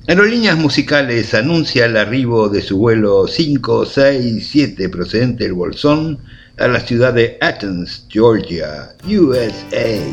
Aerolíneas Musicales anuncia el arribo de su vuelo 567 procedente del Bolsón a la ciudad de Athens, Georgia, USA.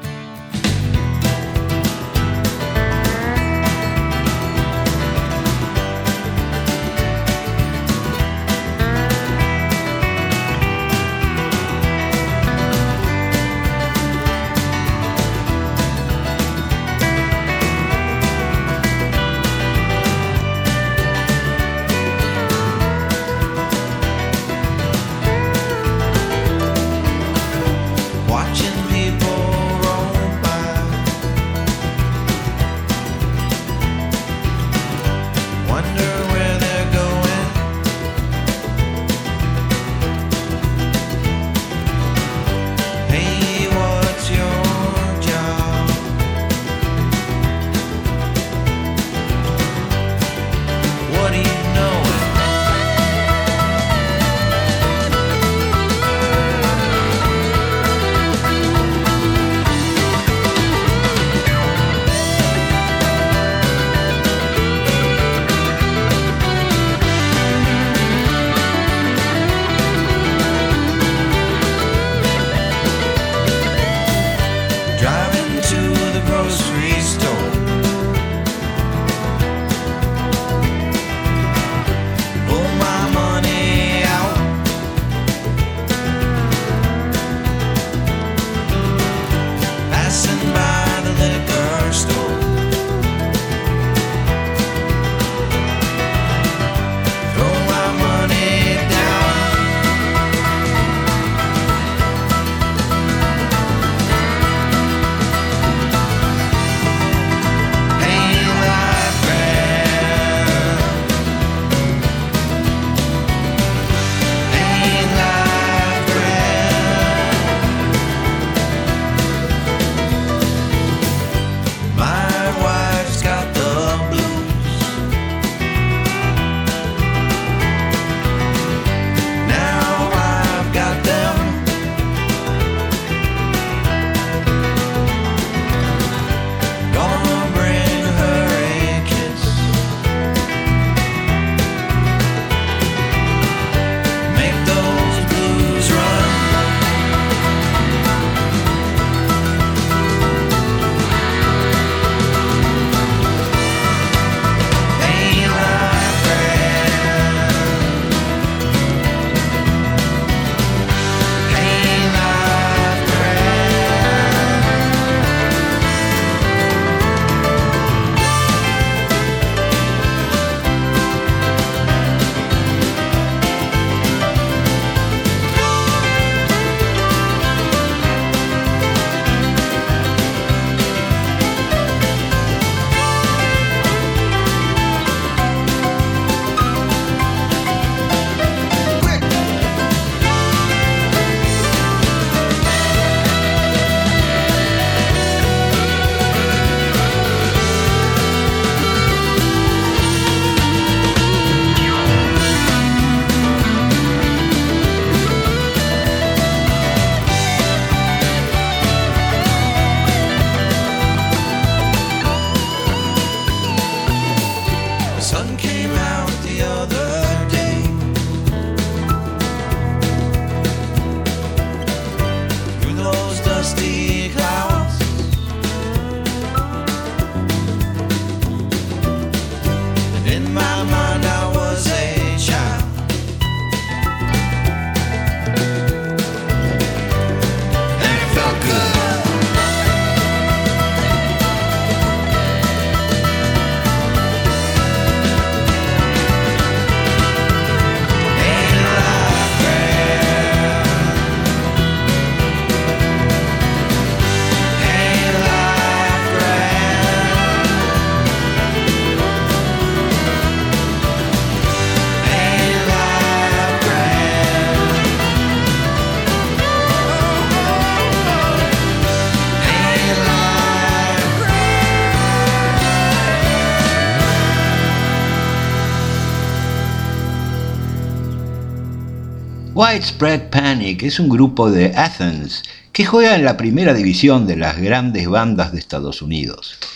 Widespread Panic es un grupo de Athens que juega en la primera división de las grandes bandas de Estados Unidos.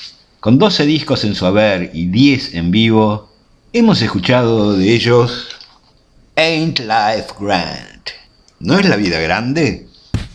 Con 12 discos en su haber y 10 en vivo, hemos escuchado de ellos Ain't Life Grand. ¿No es la vida grande?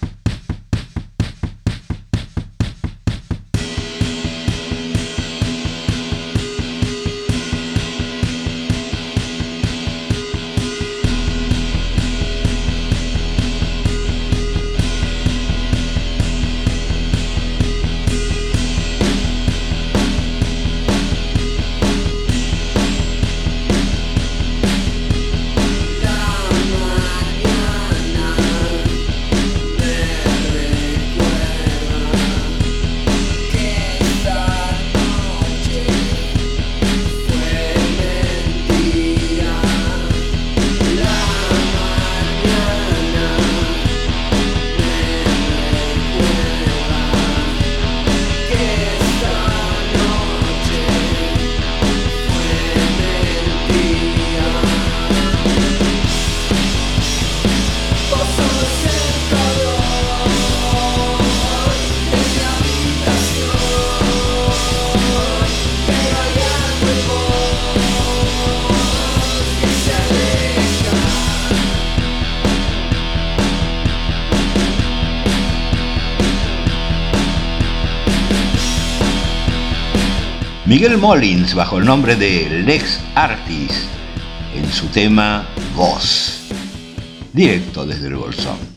Miguel Molins, bajo el nombre de Lex Artis, en su tema Voz, directo desde el Bolsón.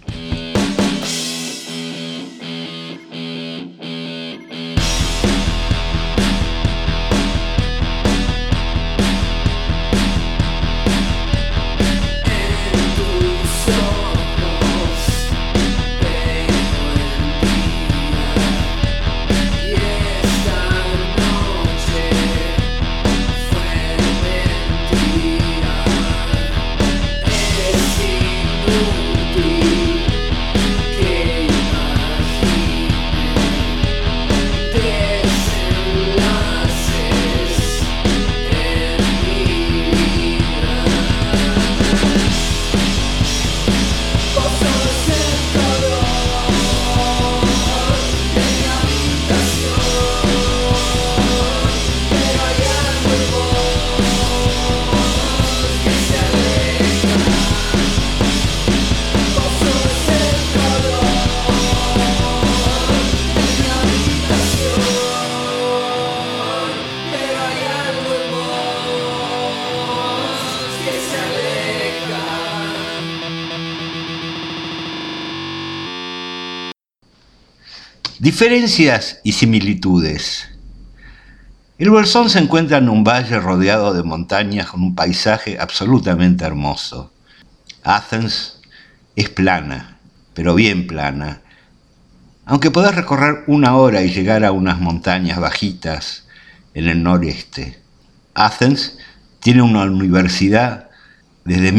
Diferencias y similitudes. El Bolsón se encuentra en un valle rodeado de montañas con un paisaje absolutamente hermoso. Athens es plana, pero bien plana. Aunque podés recorrer 1 hora y llegar a unas montañas bajitas en el noreste. Athens tiene una universidad desde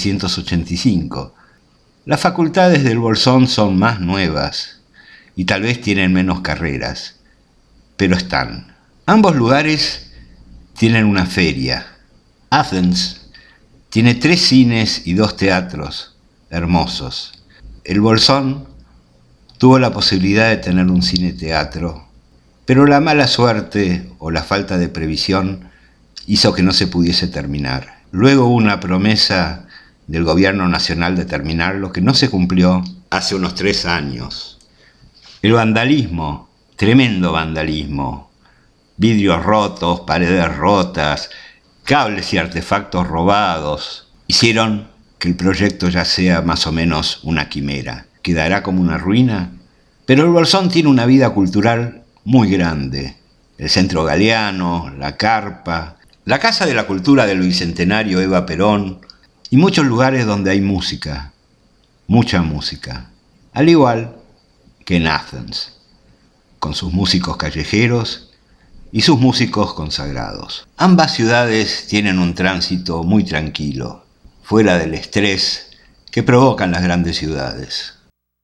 1785. Las facultades del Bolsón son más nuevas y tal vez tienen menos carreras, pero están. Ambos lugares tienen una feria. Athens tiene 3 cines y 2 teatros hermosos. El Bolsón tuvo la posibilidad de tener un cine-teatro, pero la mala suerte o la falta de previsión hizo que no se pudiese terminar. Luego hubo una promesa del gobierno nacional de terminarlo que no se cumplió hace unos 3 años. El vandalismo, tremendo vandalismo, vidrios rotos, paredes rotas, cables y artefactos robados, hicieron que el proyecto ya sea más o menos una quimera. Quedará como una ruina, pero el Bolsón tiene una vida cultural muy grande. El Centro Galeano, la Carpa, la Casa de la Cultura del Bicentenario Eva Perón y muchos lugares donde hay música, mucha música. Al igual que en Athens, con sus músicos callejeros y sus músicos consagrados. Ambas ciudades tienen un tránsito muy tranquilo, fuera del estrés que provocan las grandes ciudades.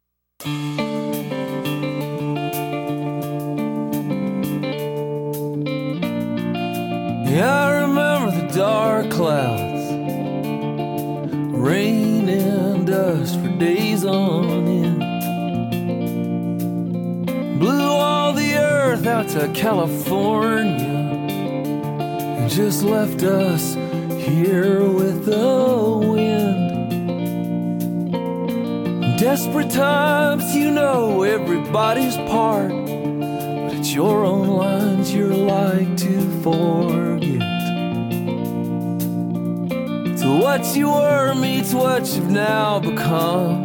I remember the dark clouds, rain and dust for days on end. Blew all the earth out to California and just left us here with the wind. Desperate times, you know everybody's part, but it's your own lines you're like to forget. So what you were meets what you've now become.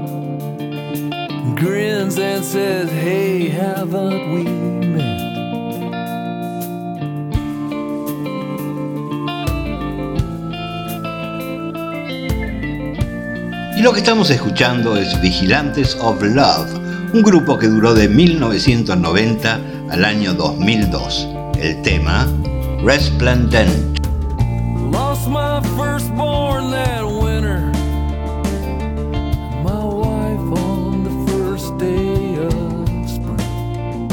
Grins and says, hey, haven't we met? Y lo que estamos escuchando es Vigilantes of Love, un grupo que duró de 1990 al año 2002. El tema, Resplendent. Lost my firstborn that winter, my wife on the first day of spring.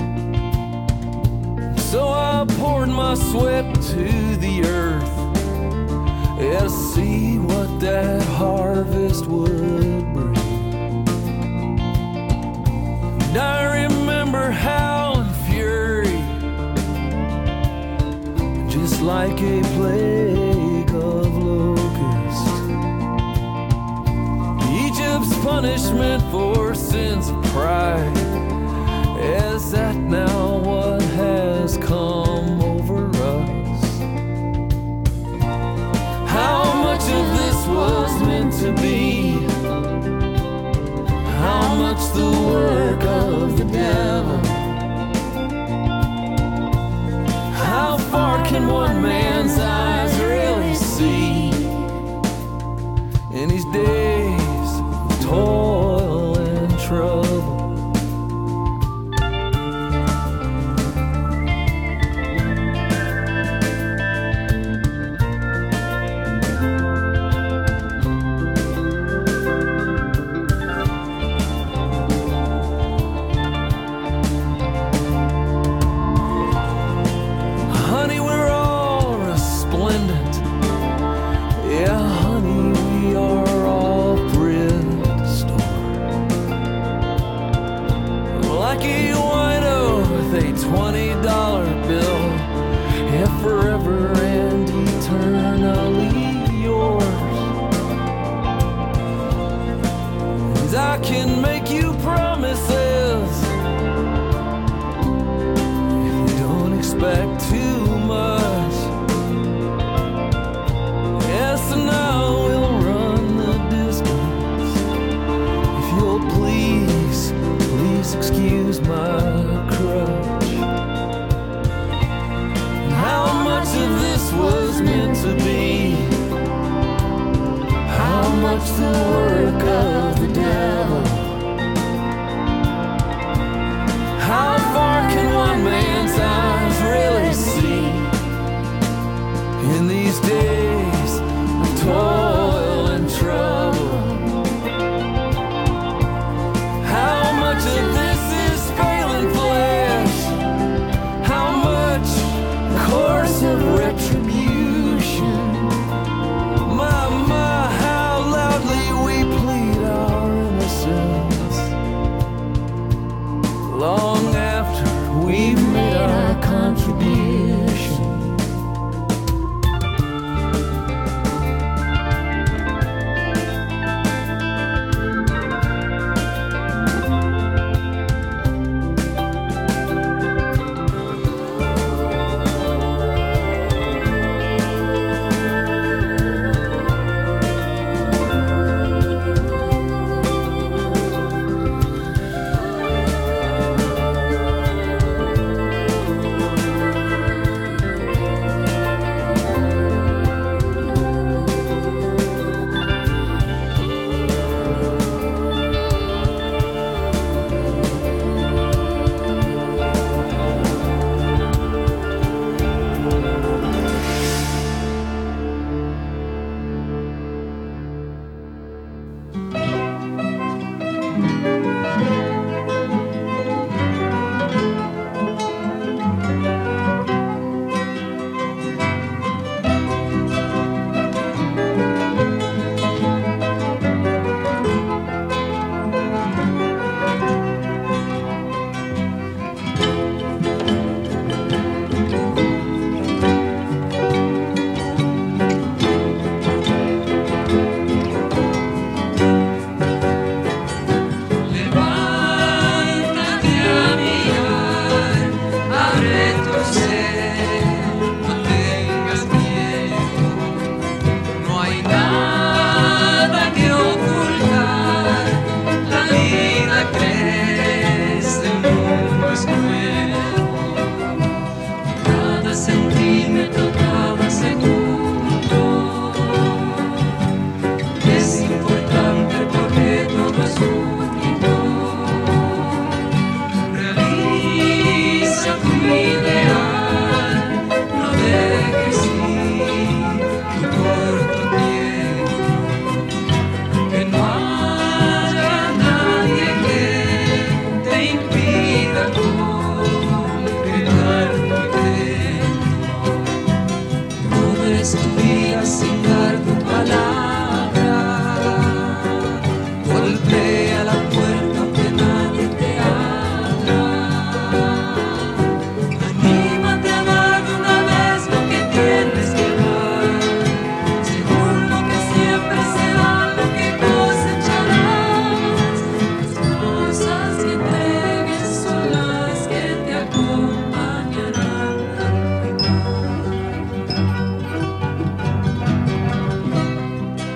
So I poured my sweat to the earth, yeah, to see what that harvest would bring. And I remember how in fury, just like a plague of locusts, Egypt's punishment for sins of pride, is that now what has come over us? How much of this was meant to be? How much the work of the devil? How far can one man's eyes really see in these days of toil and trouble?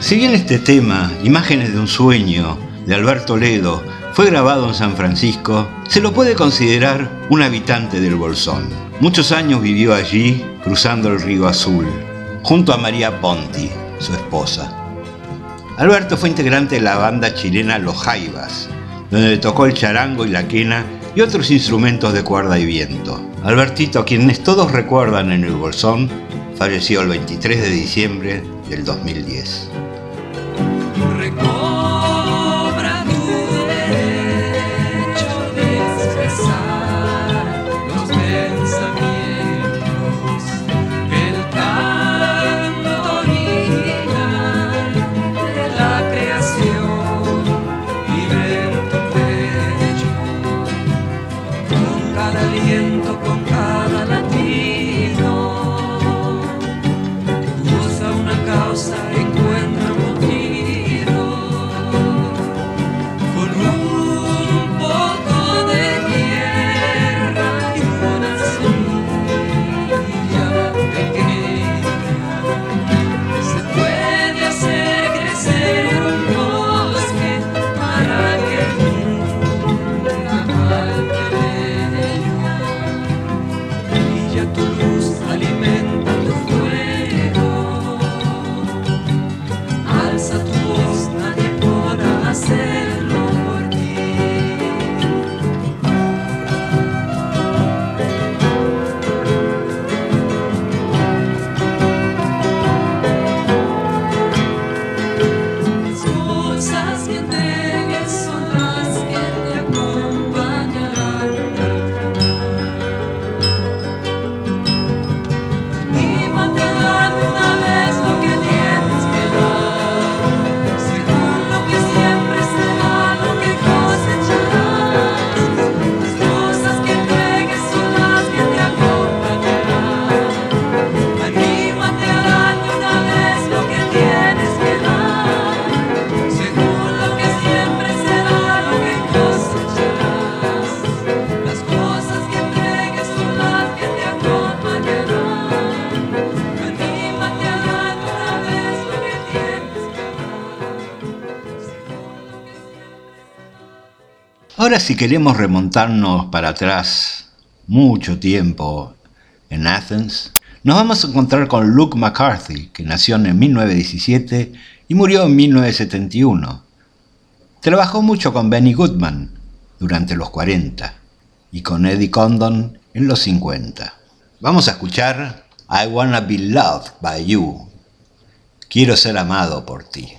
Si bien este tema, Imágenes de un sueño, de Alberto Ledo, fue grabado en San Francisco, se lo puede considerar un habitante del Bolsón. Muchos años vivió allí, cruzando el Río Azul, junto a María Ponti, su esposa. Alberto fue integrante de la banda chilena Los Jaivas, donde tocó el charango y la quena y otros instrumentos de cuerda y viento. Albertito, a quienes todos recuerdan en el Bolsón, falleció el 23 de diciembre del 2010. Recobra tu derecho de expresar los pensamientos, el canto original de la creación, libre en tu pecho, con cada aliento, con cada latido, usa una causa, encuentra un motivo, con un poco de tierra y una semilla pequeña, se puede hacer crecer un bosque para que nunca falte leña. Brilla tu luz, alimenta tu fuego. Alza tu voz, nadie podrá hacerlo por ti. Las cosas que entregues son las que te acompañarán al final. Anímate a dar una vez lo que tienes que dar, según lo que siempre será lo que cosecharás. Las cosas que entregues son las que te acompañarán. Anímate a dar una vez lo que tienes que dar, según lo que siempre será lo que cosecharás. Las cosas que entregues son las que te acompañarán. Anímate a dar una vez lo que tienes que dar, según lo que siempre será. Ahora, si queremos remontarnos para atrás mucho tiempo en Athens, nos vamos a encontrar con Luke McCarthy, que nació en 1917 y murió en 1971. Trabajó mucho con Benny Goodman durante los 40 y con Eddie Condon en los 50. Vamos a escuchar I Wanna Be Loved by You. Quiero ser amado por ti.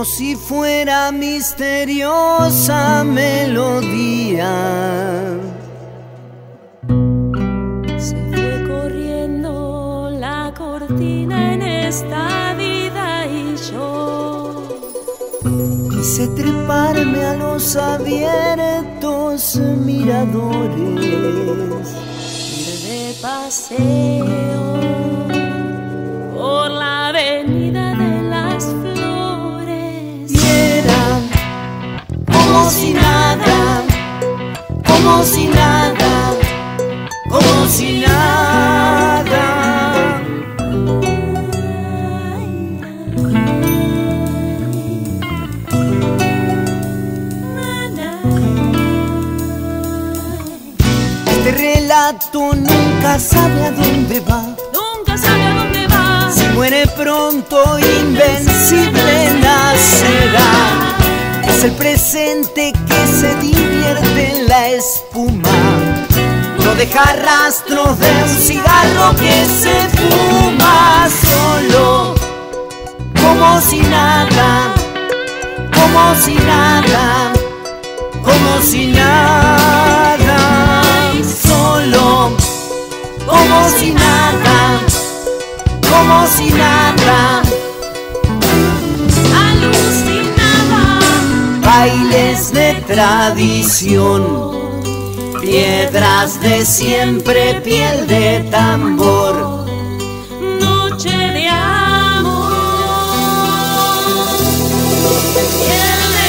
como si fuera misteriosa melodía. Se fue corriendo la cortina en esta vida y yo Quise treparme a los abiertos miradores, ir de paseo por la avenida de las flores. y era como si nada, como si nada, como si nada. Este relato nunca sabe a dónde va. Nunca sabe a dónde va. Si muere pronto, invencible nacerá. Es el presente que se divierte en la espuma. No deja rastros de un cigarro que se fuma. Solo, como si nada, como si nada, como si nada. Solo, como si nada, como si nada. Alucinaba. Bailes de tradición, piedras de siempre, piel de tambor. Noche de amor. Piel de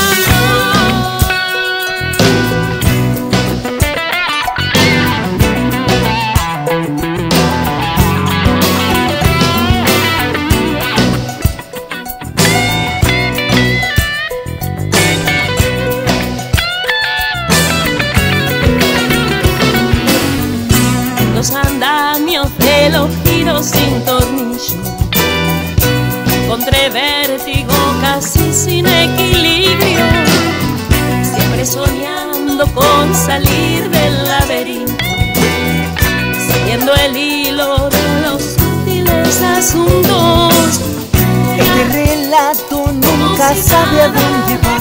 los andamios de los giros sin tornillo, contra vértigo casi sin equilibrio, siempre soñando con salir del laberinto, siguiendo el hilo de los sutiles asuntos. Este relato nunca sabe a dónde va.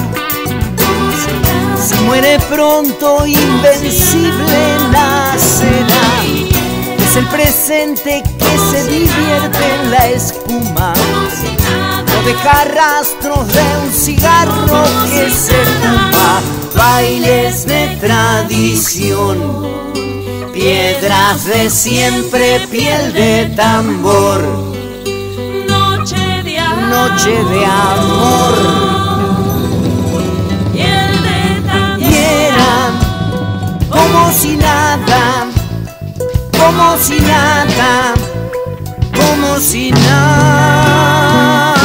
Si muere pronto, invencible nacerá. Es el presente que se divierte en la espuma. No deja rastros de un cigarro que se fuma. Bailes de tradición, piedras de siempre, piel de tambor. Noche de amor. Noche de amor. Piel de tambor. Y era como si nada, como si nada, como si nada.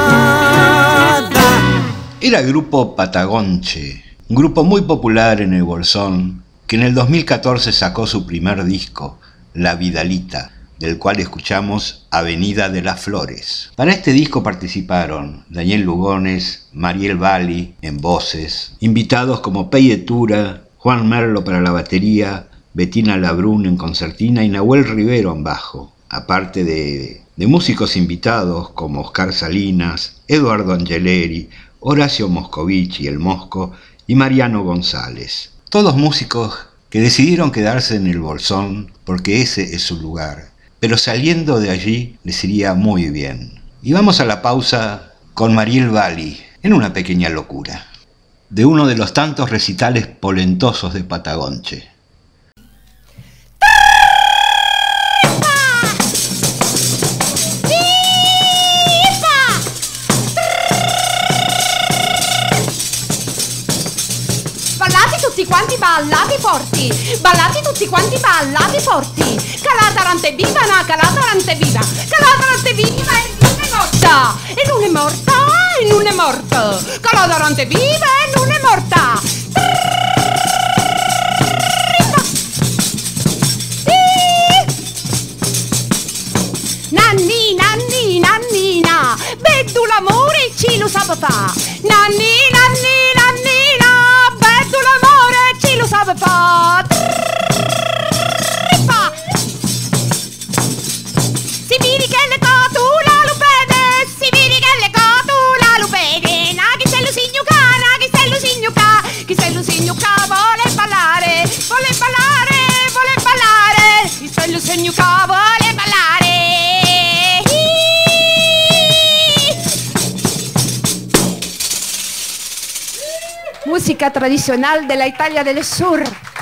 Era el grupo Patagonche, un grupo muy popular en el Bolsón, que en el 2014 sacó su primer disco, La Vidalita, del cual escuchamos Avenida de las Flores. Para este disco participaron Daniel Lugones, Mariel Bali en voces, invitados como Peye Tura, Juan Merlo para la batería, Bettina Labrun en concertina y Nahuel Rivero en bajo, aparte de músicos invitados como Oscar Salinas, Eduardo Angeleri, Horacio Moscovici, el Mosco, y Mariano González. Todos músicos que decidieron quedarse en el Bolsón porque ese es su lugar, pero saliendo de allí les iría muy bien. Y vamos a la pausa con Mariel Bali en una pequeña locura, de uno de los tantos recitales polentosos de Patagonche. Ballate tutti quanti, ballate forti, ballate tutti quanti, ballate forti. Calatarante viva, no, calatarante viva, calatarante viva e non è morta, e non è morta, e non è morta. Calatarante viva e non è morta. Nanni, nanni, nannina, vedo l'amore ci lo sa fa. Nanni, nanni, nannina, vedo l'amore ci lo sa fa. Si vedi che le cotula lo vede, si vedi che le cotula lo vede. il segno che vuole ballare. Música tradicional de la Italia del Sur.